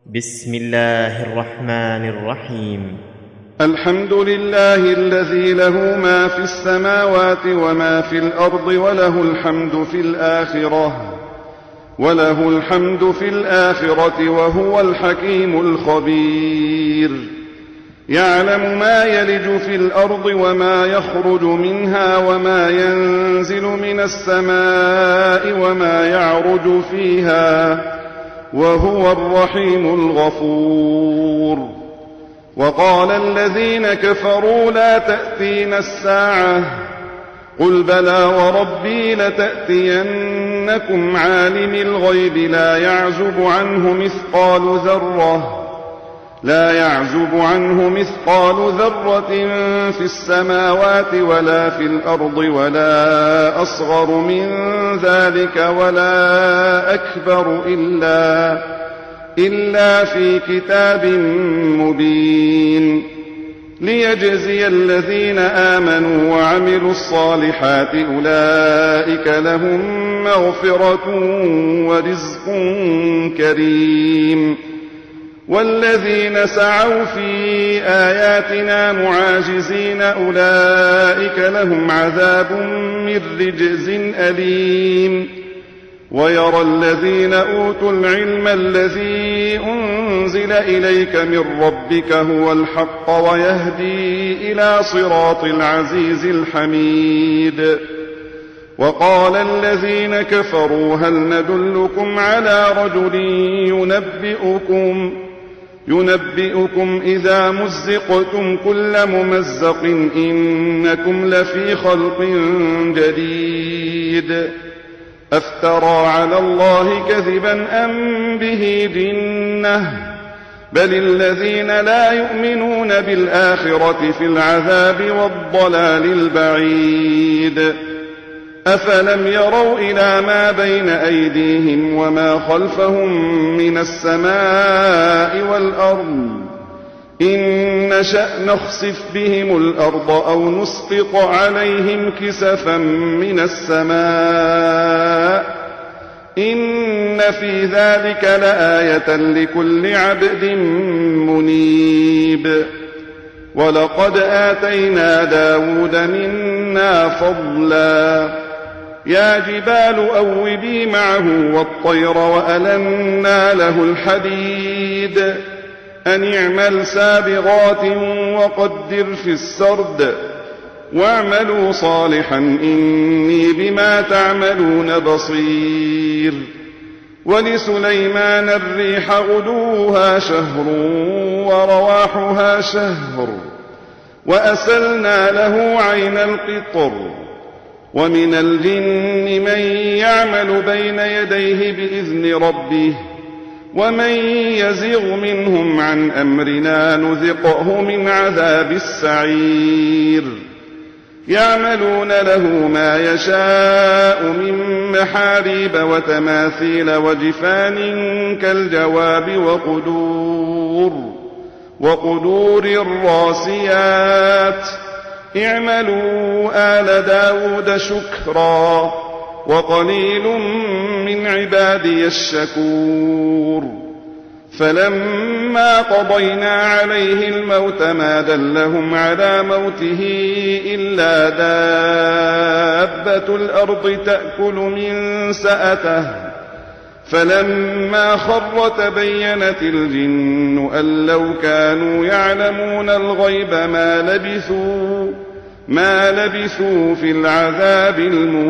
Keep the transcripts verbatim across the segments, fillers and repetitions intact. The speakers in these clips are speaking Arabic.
بسم الله الرحمن الرحيم. الحمد لله الذي له ما في السماوات وما في الأرض وله الحمد في الآخرة وله الحمد في الآخرة وهو الحكيم الخبير. يعلم ما يلج في الأرض وما يخرج منها وما ينزل من السماء وما يعرج فيها وهو الرحيم الغفور. وقال الذين كفروا لا تأتينا الساعة قل بلى وربي لتأتينكم عالم الغيب لا يعزب عنه مثقال ذرة لا يعزب عنه مثقال ذرة في السماوات ولا في الأرض ولا أصغر من ذلك ولا أكبر إلا إلا في كتاب مبين ليجزي الذين آمنوا وعملوا الصالحات أولئك لهم مغفرة ورزق كريم. والذين سعوا في آياتنا معاجزين أولئك لهم عذاب من رجز أليم. ويرى الذين أوتوا العلم الذي أنزل إليك من ربك هو الحق ويهدي إلى صراط العزيز الحميد. وقال الذين كفروا هل ندلكم على رجل ينبئكم ينبئكم إذا مزقتم كل ممزق إنكم لفي خلق جديد أفترى على الله كذبا أم به جنة بل الذين لا يؤمنون بالآخرة في العذاب والضلال البعيد. أفلم يروا إلى ما بين أيديهم وما خلفهم من السماء والأرض إن نشأ نخسف بهم الأرض أو نسقط عليهم كسفا من السماء إن في ذلك لآية لكل عبد منيب. ولقد آتينا داود منا فضلا يا جبال أوبي معه والطير وألنا له الحديد أن اعمل سابغات وقدر في السرد واعملوا صالحا إني بما تعملون بصير. ولسليمان الريح غدوها شهر ورواحها شهر وأسلنا له عين القطر. ومن الجن من يعمل بين يديه بإذن ربه ومن يزغ منهم عن أمرنا نذقه من عذاب السعير. يعملون له ما يشاء من محاريب وتماثيل وجفان كالجواب وقدور وقدور الراسيات اعملوا آل داود شكرا وقليل من عبادي الشكور. فلما قضينا عليه الموت ما دلهم على موته إلا دابة الأرض تأكل من سأته فلما خر تبينت الجن أن لو كانوا يعلمون الغيب ما لبثوا ما لبثوا في العذاب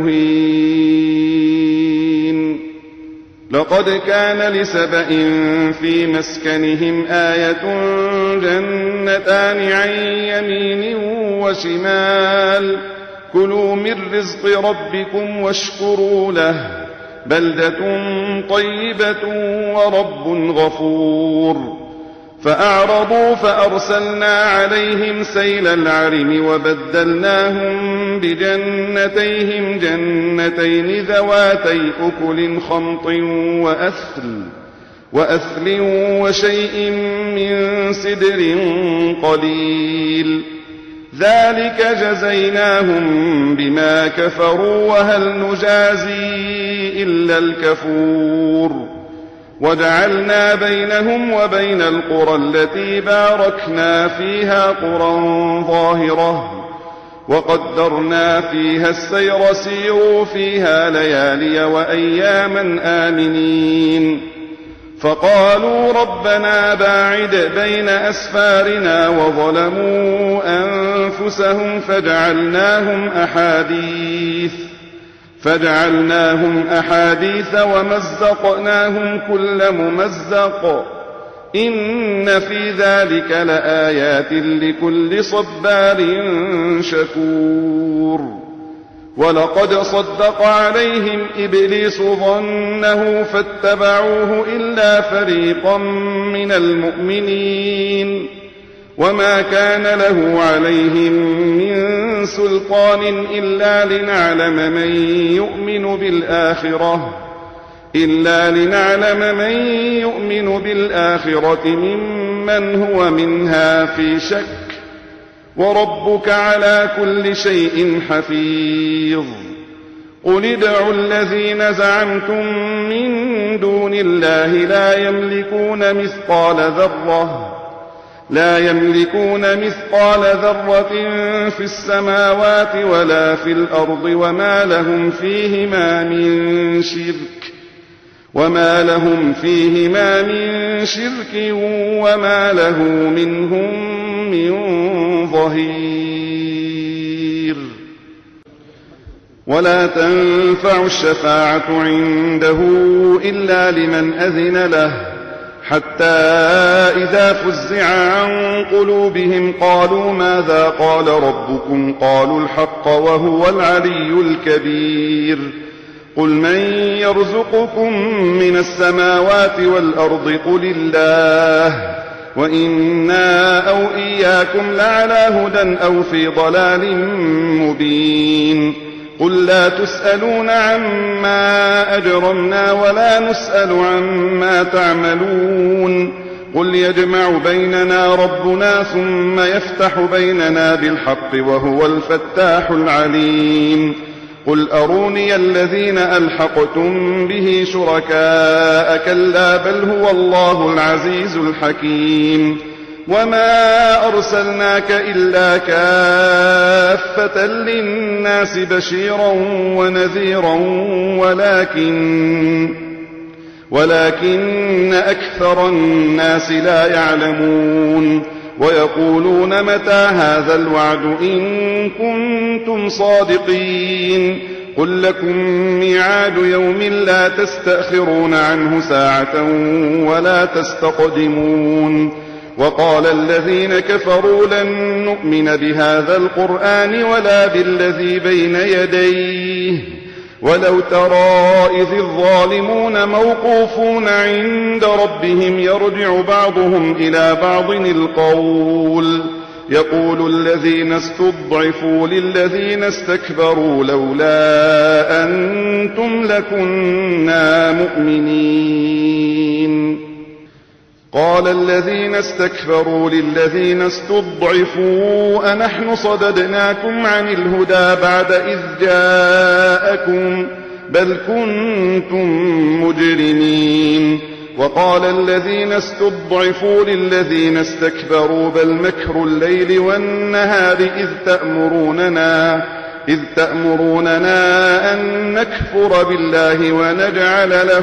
المهين. لقد كان لسبإ في مسكنهم آية جنتان عن يمين وشمال كلوا من رزق ربكم واشكروا له بلدة طيبة ورب غفور. فأعرضوا فأرسلنا عليهم سيل العرم وبدلناهم بجنتيهم جنتين ذواتي أكل خمط وأثل وأثل وشيء من سدر قليل ذلك جزيناهم بما كفروا وهل نجازي إلا الكفور وجعلنا بينهم وبين القرى التي باركنا فيها قرى ظاهرة وقدرنا فيها السير سيروا فيها ليالي وأياما آمنين فقالوا ربنا باعد بين أسفارنا وظلموا أنفسهم فجعلناهم أحاديث فجعلناهم أحاديث ومزقناهم كل ممزق إن في ذلك لآيات لكل صبار شكور ولقد صدق عليهم إبليس ظنه فاتبعوه إلا فريقا من المؤمنين وما كان له عليهم من سلطان إلا لنعلم من يؤمن بالآخرة إلا لنعلم من يؤمن بالآخرة ممن هو منها في شك وربك على كل شيء حفيظ قل ادعوا الذين زعمتم من دون الله لا يملكون مثقال ذرة لا يملكون مثقال ذرة في السماوات ولا في الأرض وما لهم فيهما من شرك وما لهم فيهما من شرك وما له منهم من ظهير ولا تنفع الشفاعة عنده إلا لمن أذن له حتى إذا فزع عن قلوبهم قالوا ماذا قال ربكم قالوا الحق وهو العلي الكبير قل من يرزقكم من السماوات والأرض قل الله وإنا أو إياكم لعلى هدى أو في ضلال مبين قل لا تسألون عما أجرمنا ولا نسأل عما تعملون قل يجمع بيننا ربنا ثم يفتح بيننا بالحق وهو الفتاح العليم قل أروني الذين ألحقتم به شركاء كلا بل هو الله العزيز الحكيم وما أرسلناك إلا كافة للناس بشيرا ونذيرا ولكن ولكن أكثر الناس لا يعلمون ويقولون متى هذا الوعد إن كنتم صادقين قل لكم ميعاد يوم لا تستأخرون عنه ساعة ولا تستقدمون وقال الذين كفروا لن نؤمن بهذا القرآن ولا بالذي بين يديه ولو ترى إذ الظالمون موقوفون عند ربهم يرجع بعضهم إلى بعض القول يقول الذين استضعفوا للذين استكبروا لولا أنتم لكنا مؤمنين قال الذين استكبروا للذين استضعفوا أنحن صددناكم عن الهدى بعد إذ جاءكم بل كنتم مجرمين وقال الذين استضعفوا للذين استكبروا بل مكر الليل والنهار إذ تأمروننا إذ تأمروننا أن نكفر بالله ونجعل له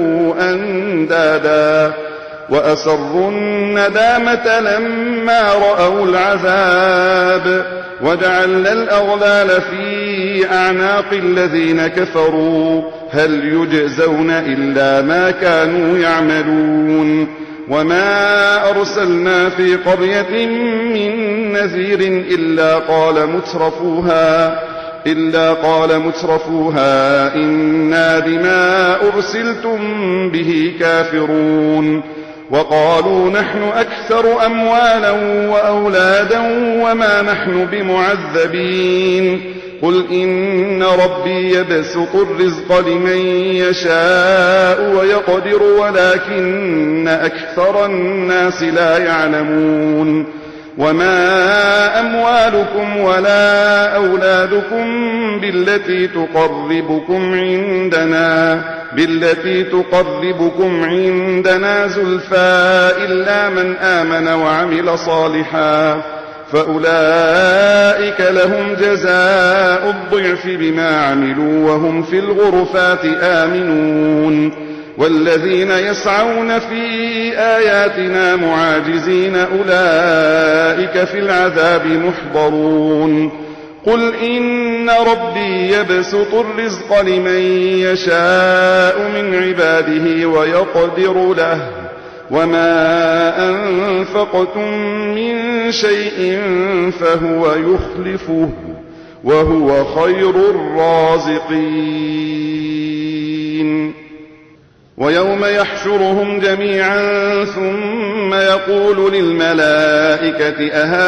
أندادا وأسروا الندامة لما رأوا العذاب وجعلنا الأغلال في أعناق الذين كفروا هل يجزون إلا ما كانوا يعملون وما أرسلنا في قرية من نذير إلا قال مترفوها إلا قال مترفوها إنا بما أرسلتم به كافرون وقالوا نحن أكثر أموالا وأولادا وما نحن بمعذبين قل إن ربي يبسط الرزق لمن يشاء ويقدر ولكن أكثر الناس لا يعلمون وما أموالكم ولا أولادكم بالتي تقربكم عندنا بالتي تقربكم عندنا زلفى إلا من آمن وعمل صالحا فأولئك لهم جزاء الضعف بما عملوا وهم في الغرفات آمنون والذين يسعون في آياتنا معاجزين أولئك في العذاب محضرون قل إن ربي يبسط الرزق لمن يشاء من عباده ويقدر له وما أنفقتم من شيء فهو يخلفه وهو خير الرازقين ويوم يحشرهم جميعا ثم يقول للملائكة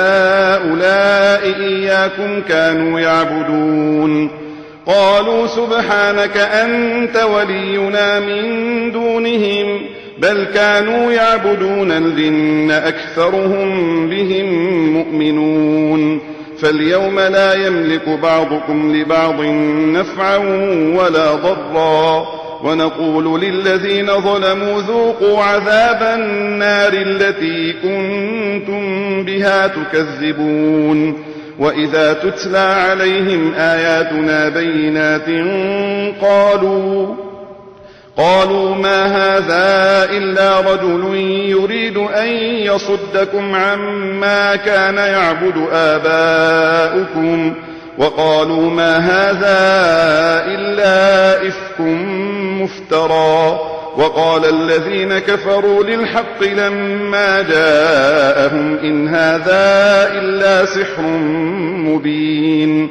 أهؤلاء إياكم كانوا يعبدون قالوا سبحانك أنت ولينا من دونهم بل كانوا يعبدون الجن أكثرهم بهم مؤمنون فاليوم لا يملك بعضكم لبعض نفعا ولا ضرا ونقول للذين ظلموا ذوقوا عذاب النار التي كنتم بها تكذبون وإذا تتلى عليهم آياتنا بينات قالوا قالوا ما هذا إلا رجل يريد أن يصدكم عما كان يعبد آباؤكم وقالوا ما هذا إلا إفك مفترى وقال الذين كفروا للحق لما جاءهم إن هذا إلا سحر مبين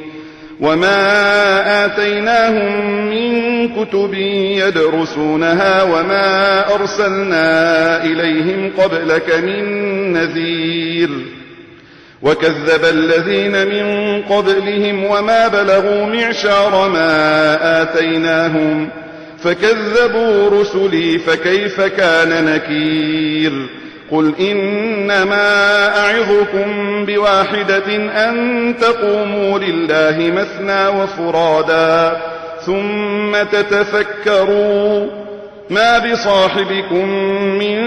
وما آتيناهم من كتب يدرسونها وما أرسلنا إليهم قبلك من نذير وكذب الذين من قبلهم وما بلغوا معشار ما آتيناهم فكذبوا رسلي فكيف كان نكير قل إنما أعظكم بواحدة أن تقوموا لله مثنى وفرادا ثم تتفكروا ما بصاحبكم من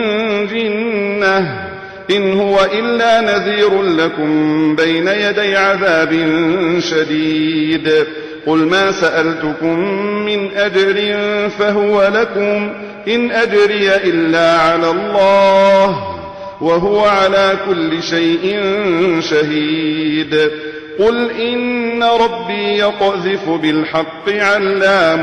جنة إن هو إلا نذير لكم بين يدي عذاب شديد قل ما سألتكم من أجر فهو لكم إن أجري إلا على الله وهو على كل شيء شهيد قل إن ربي يقذف بالحق علام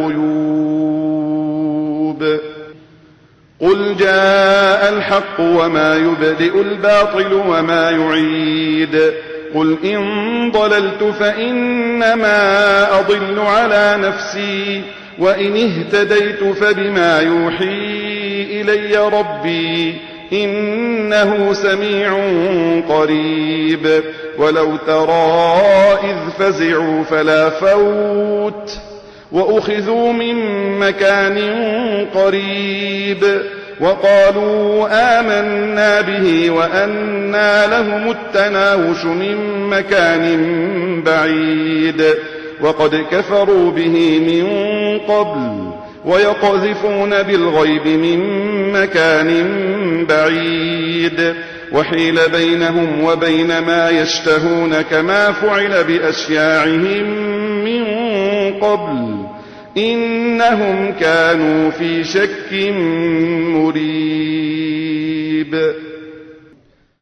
الغيوب قل جاء الحق وما يبدئ الباطل وما يعيد قل إن ضللت فإنما أضل على نفسي وإن اهتديت فبما يوحي إلي ربي إنه سميع قريب ولو ترى إذ فزعوا فلا فوت وأخذوا من مكان قريب وقالوا آمنا به وأنى لهم التناوش من مكان بعيد وقد كفروا به من قبل ويقذفون بالغيب من مكان بعيد وحيل بينهم وبين ما يشتهون كما فعل بأشياعهم من قبل إنهم كانوا في شك مريب